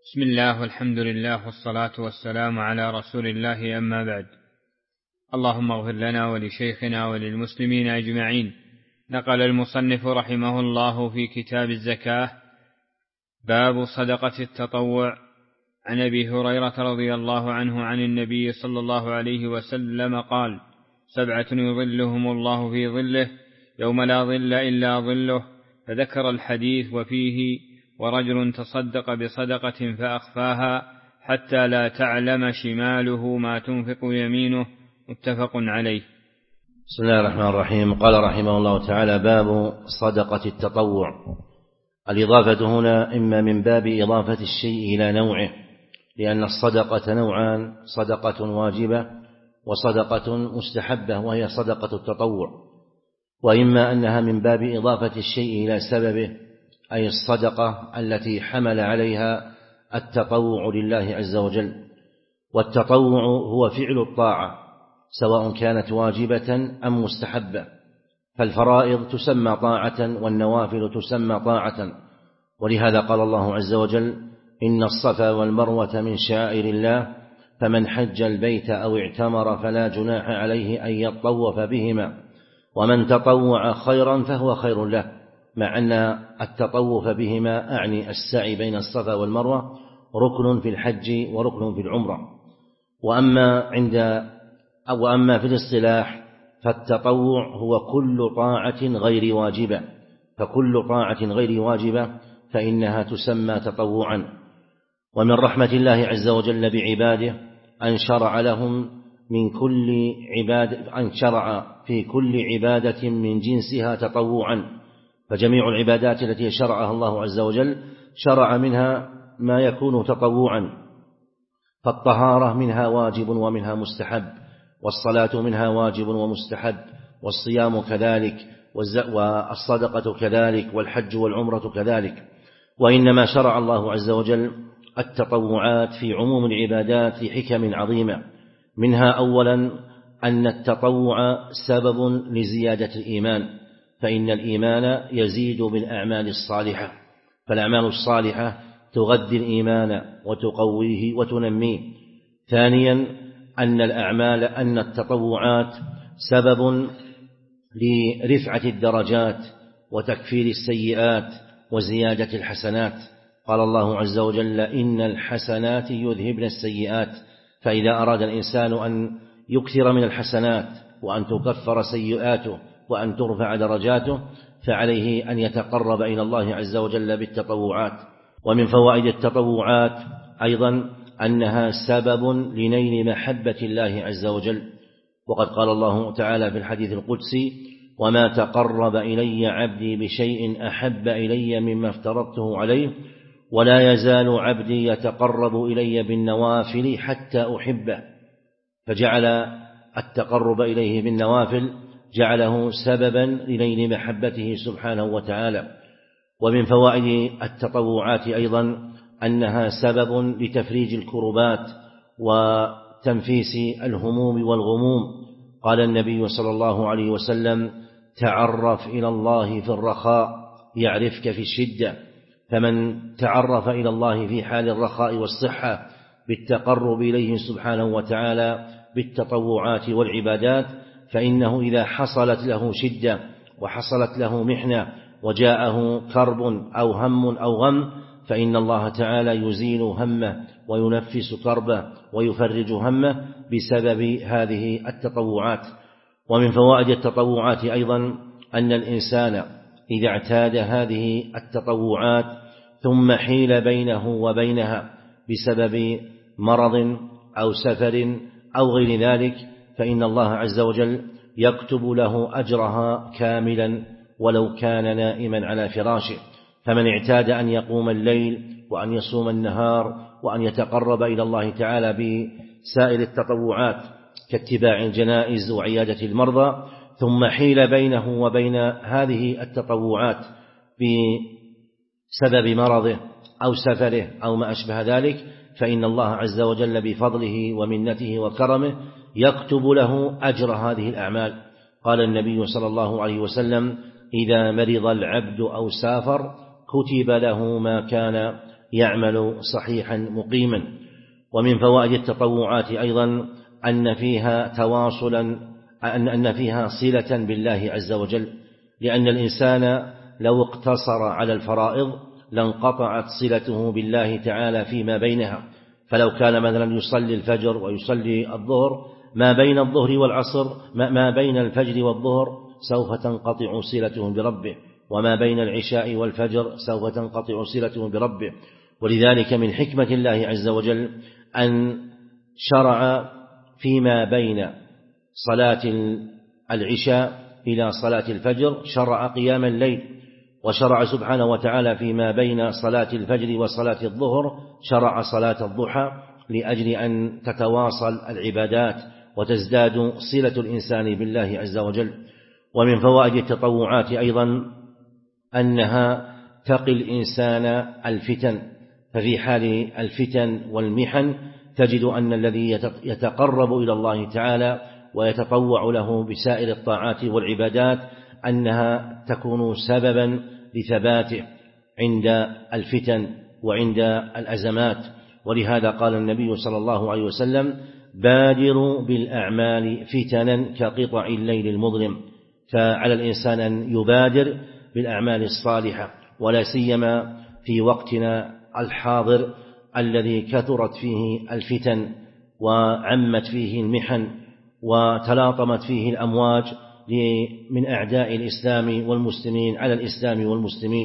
بسم الله والحمد لله والصلاة والسلام على رسول الله، أما بعد. اللهم اغفر لنا ولشيخنا وللمسلمين أجمعين. نقل المصنف رحمه الله في كتاب الزكاة باب صدقة التطوع عن أبي هريرة رضي الله عنه عن النبي صلى الله عليه وسلم قال: 7 يظلهم الله في ظله يوم لا ظل إلا ظله. فذكر الحديث وفيه: ورجل تصدق بصدقة فأخفاها حتى لا تعلم شماله ما تنفق يمينه. متفق عليه. بسم الله الرحمن الرحيم. قال رحمه الله تعالى: باب صدقة التطوع. الإضافة هنا إما من باب إضافة الشيء إلى نوعه، لأن الصدقة نوعان: صدقة واجبة وصدقة مستحبة، وهي صدقة التطوع. وإما أنها من باب إضافة الشيء إلى سببه، أي الصدقة التي حمل عليها التطوع لله عز وجل. والتطوع هو فعل الطاعة سواء كانت واجبة أم مستحبة، فالفرائض تسمى طاعة والنوافل تسمى طاعة. ولهذا قال الله عز وجل: إن الصفا والمروة من شعائر الله فمن حج البيت أو اعتمر فلا جناح عليه أن يطوف بهما ومن تطوع خيرا فهو خير له. مع أن التطوف بهما أعني السعي بين الصفا والمروة ركن في الحج وركن في العمرة. وأما في الاصطلاح فالتطوع هو كل طاعة غير واجبة، فكل طاعة غير واجبة فإنها تسمى تطوعا. ومن رحمة الله عز وجل بعباده أن شرع لهم في كل عبادة من جنسها تطوعا. فجميع العبادات التي شرعها الله عز وجل شرع منها ما يكون تطوعا، فالطهارة منها واجب ومنها مستحب، والصلاة منها واجب ومستحب، والصيام كذلك، والصدقة كذلك، والحج والعمرة كذلك. وإنما شرع الله عز وجل التطوعات في عموم العبادات لحكم عظيمة. منها أولا أن التطوع سبب لزيادة الإيمان، فإن الإيمان يزيد بالأعمال الصالحة، فالأعمال الصالحة تغذي الإيمان وتقويه وتنميه. ثانيا أن التطوعات سبب لرفعة الدرجات وتكفير السيئات وزيادة الحسنات. قال الله عز وجل: إن الحسنات يذهبن السيئات. فإذا أراد الإنسان أن يكثر من الحسنات وأن تكفر سيئاته وأن ترفع درجاته فعليه أن يتقرب إلى الله عز وجل بالتطوعات. ومن فوائد التطوعات أيضا أنها سبب لنيل محبة الله عز وجل. وقد قال الله تعالى في الحديث القدسي: وما تقرب إلي عبدي بشيء أحب إلي مما افترضته عليه ولا يزال عبدي يتقرب إلي بالنوافل حتى أحبه. فجعل التقرب إليه بالنوافل جعله سببا لنيل محبته سبحانه وتعالى. ومن فوائد التطوعات أيضا أنها سبب لتفريج الكربات وتنفيس الهموم والغموم. قال النبي صلى الله عليه وسلم: تعرف إلى الله في الرخاء يعرفك في الشدة. فمن تعرف إلى الله في حال الرخاء والصحة بالتقرب إليه سبحانه وتعالى بالتطوعات والعبادات، فإنه إذا حصلت له شدة وحصلت له محنة وجاءه كرب أو هم أو غم فإن الله تعالى يزيل همه وينفس كربه ويفرج همه بسبب هذه التطوعات. ومن فوائد التطوعات أيضا أن الإنسان إذا اعتاد هذه التطوعات ثم حيل بينه وبينها بسبب مرض أو سفر أو غير ذلك فإن الله عز وجل يكتب له أجرها كاملا ولو كان نائما على فراشه. فمن اعتاد أن يقوم الليل وأن يصوم النهار وأن يتقرب إلى الله تعالى بسائر التطوعات كاتباع الجنائز وعيادة المرضى، ثم حيل بينه وبين هذه التطوعات بسبب مرضه أو سفره أو ما أشبه ذلك، فإن الله عز وجل بفضله ومنته وكرمه يكتب له أجر هذه الأعمال. قال النبي صلى الله عليه وسلم: إذا مرض العبد أو سافر كتب له ما كان يعمل صحيحا مقيما. ومن فوائد التطوعات أيضا أن فيها صلة بالله عز وجل، لأن الإنسان لو اقتصر على الفرائض لانقطعت صلته بالله تعالى فيما بينها. فلو كان مثلا يصلي الفجر ويصلي الظهر، ما بين الظهر والعصر ما بين الفجر والظهر سوف تنقطع صلته بربه، وما بين العشاء والفجر سوف تنقطع صلته بربه. ولذلك من حكمة الله عز وجل أن شرع فيما بين صلاة العشاء إلى صلاة الفجر شرع قيام الليل، وشرع سبحانه وتعالى فيما بين صلاة الفجر وصلاة الظهر شرع صلاة الضحى، لأجل أن تتواصل العبادات وتزداد صلة الإنسان بالله عز وجل. ومن فوائد التطوعات أيضا أنها تقي الإنسان الفتن، ففي حال الفتن والمحن تجد أن الذي يتقرب إلى الله تعالى ويتطوع له بسائر الطاعات والعبادات أنها تكون سببا لثباته عند الفتن وعند الأزمات. ولهذا قال النبي صلى الله عليه وسلم: بادروا بالأعمال فتنا كقطع الليل المظلم. فعلى الإنسان أن يبادر بالأعمال الصالحة، ولا سيما في وقتنا الحاضر الذي كثرت فيه الفتن وعمت فيه المحن وتلاطمت فيه الأمواج من أعداء الإسلام والمسلمين على الإسلام والمسلمين.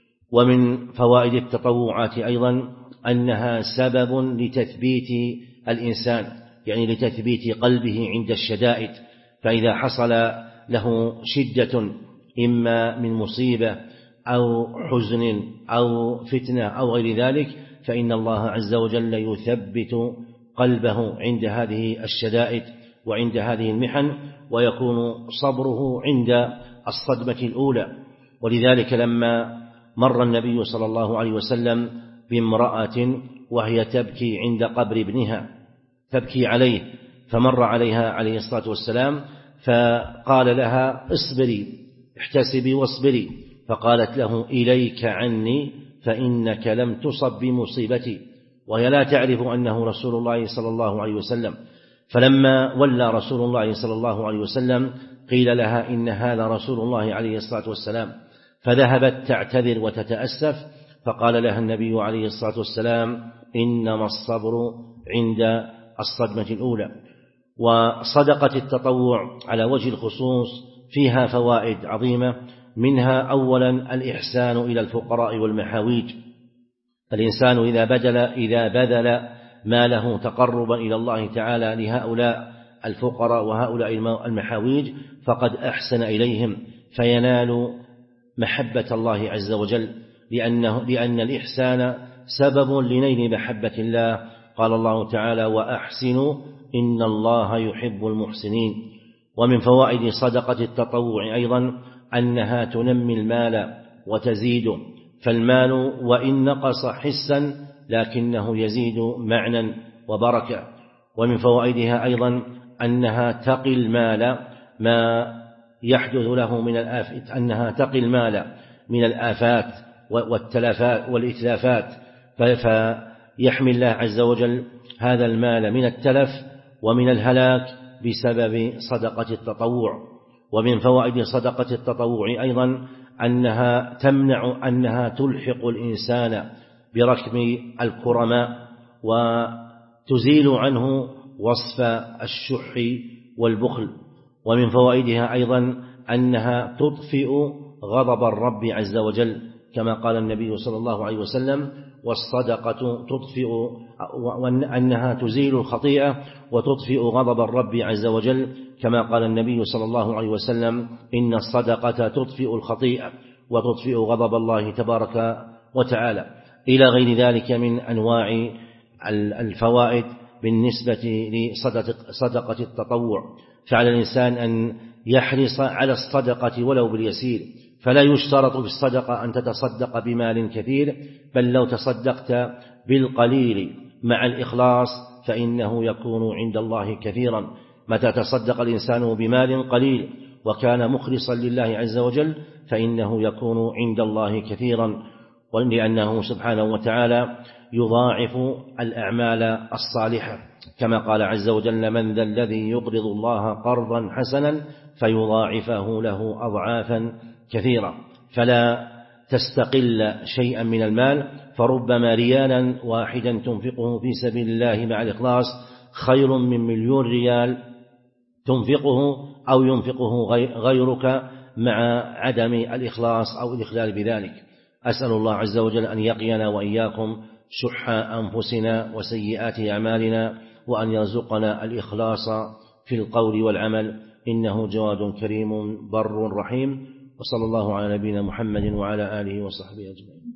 ومن فوائد التطوعات أيضا أنها سبب لتثبيت الإنسان، يعني لتثبيت قلبه عند الشدائد. فإذا حصل له شدة إما من مصيبة أو حزن أو فتنة أو غير ذلك، فإن الله عز وجل يثبت قلبه عند هذه الشدائد وعند هذه المحن، ويكون صبره عند الصدمة الأولى. ولذلك لما مر النبي صلى الله عليه وسلم بامرأة وهي تبكي عند قبر ابنها، تبكي عليه، فمر عليها عليه الصلاة والسلام فقال لها: اصبري، احتسبي واصبري. فقالت له: إليك عني فإنك لم تصب بمصيبتي، وهي لا تعرف أنه رسول الله صلى الله عليه وسلم. فلما ولى رسول الله صلى الله عليه وسلم قيل لها: إن هذا رسول الله عليه الصلاة والسلام. فذهبت تعتذر وتتأسف، فقال لها النبي عليه الصلاة والسلام: إنما الصبر عند الصدمة الأولى. وصدقة التطوع على وجه الخصوص فيها فوائد عظيمة، منها أولا الإحسان إلى الفقراء والمحاويج. الإنسان إذا بذل ماله تقربا إلى الله تعالى لهؤلاء الفقراء وهؤلاء المحاويج فقد أحسن إليهم، فينال محبة الله عز وجل، لأن الإحسان سبب لنيل محبة الله. قال الله تعالى: وأحسنوا إن الله يحب المحسنين. ومن فوائد صدقة التطوع أيضا أنها تنمي المال وتزيده، فالمال وإن نقص حسا لكنه يزيد معنى وبركة. ومن فوائدها أيضا أنها تقي المال ما يحدث له من الآفات، أنها تقي المال من الآفات والتلفات والإتلافات، فيحمي الله عز وجل هذا المال من التلف ومن الهلاك بسبب صدقة التطوع. ومن فوائد صدقة التطوع أيضا أنها تلحق الإنسان بركب الكرماء وتزيل عنه وصف الشح والبخل. ومن فوائدها أيضا أنها تطفئ غضب الرب عز وجل، كما قال النبي صلى الله عليه وسلم: والصدقة تطفئ، وأنها تزيل الخطيئة وتطفئ غضب الرب عز وجل، كما قال النبي صلى الله عليه وسلم: إن الصدقة تطفئ الخطيئة وتطفئ غضب الله تبارك وتعالى، إلى غير ذلك من أنواع الفوائد بالنسبة لصدقة التطوع. فعلى الإنسان أن يحرص على الصدقة ولو باليسير، فلا يشترط في الصدقة أن تتصدق بمال كثير، بل لو تصدقت بالقليل مع الإخلاص فإنه يكون عند الله كثيرا. متى تصدق الإنسان بمال قليل وكان مخلصا لله عز وجل فإنه يكون عند الله كثيرا. ولأنه سبحانه وتعالى يضاعف الأعمال الصالحة، كما قال عز وجل: من ذا الذي يقرض الله قرضا حسنا فيضاعفه له أضعافا كثيرة. فلا تستقل شيئا من المال، فربما ريالا واحدا تنفقه في سبيل الله مع الإخلاص خير من 1,000,000 ريال تنفقه أو ينفقه غيرك مع عدم الإخلاص أو الإخلال بذلك. أسأل الله عز وجل أن يقينا وإياكم شح أنفسنا وسيئات أعمالنا، وأن يرزقنا الإخلاص في القول والعمل، إنه جواد كريم بر رحيم. وصلى الله على نبينا محمد وعلى آله وصحبه أجمعين.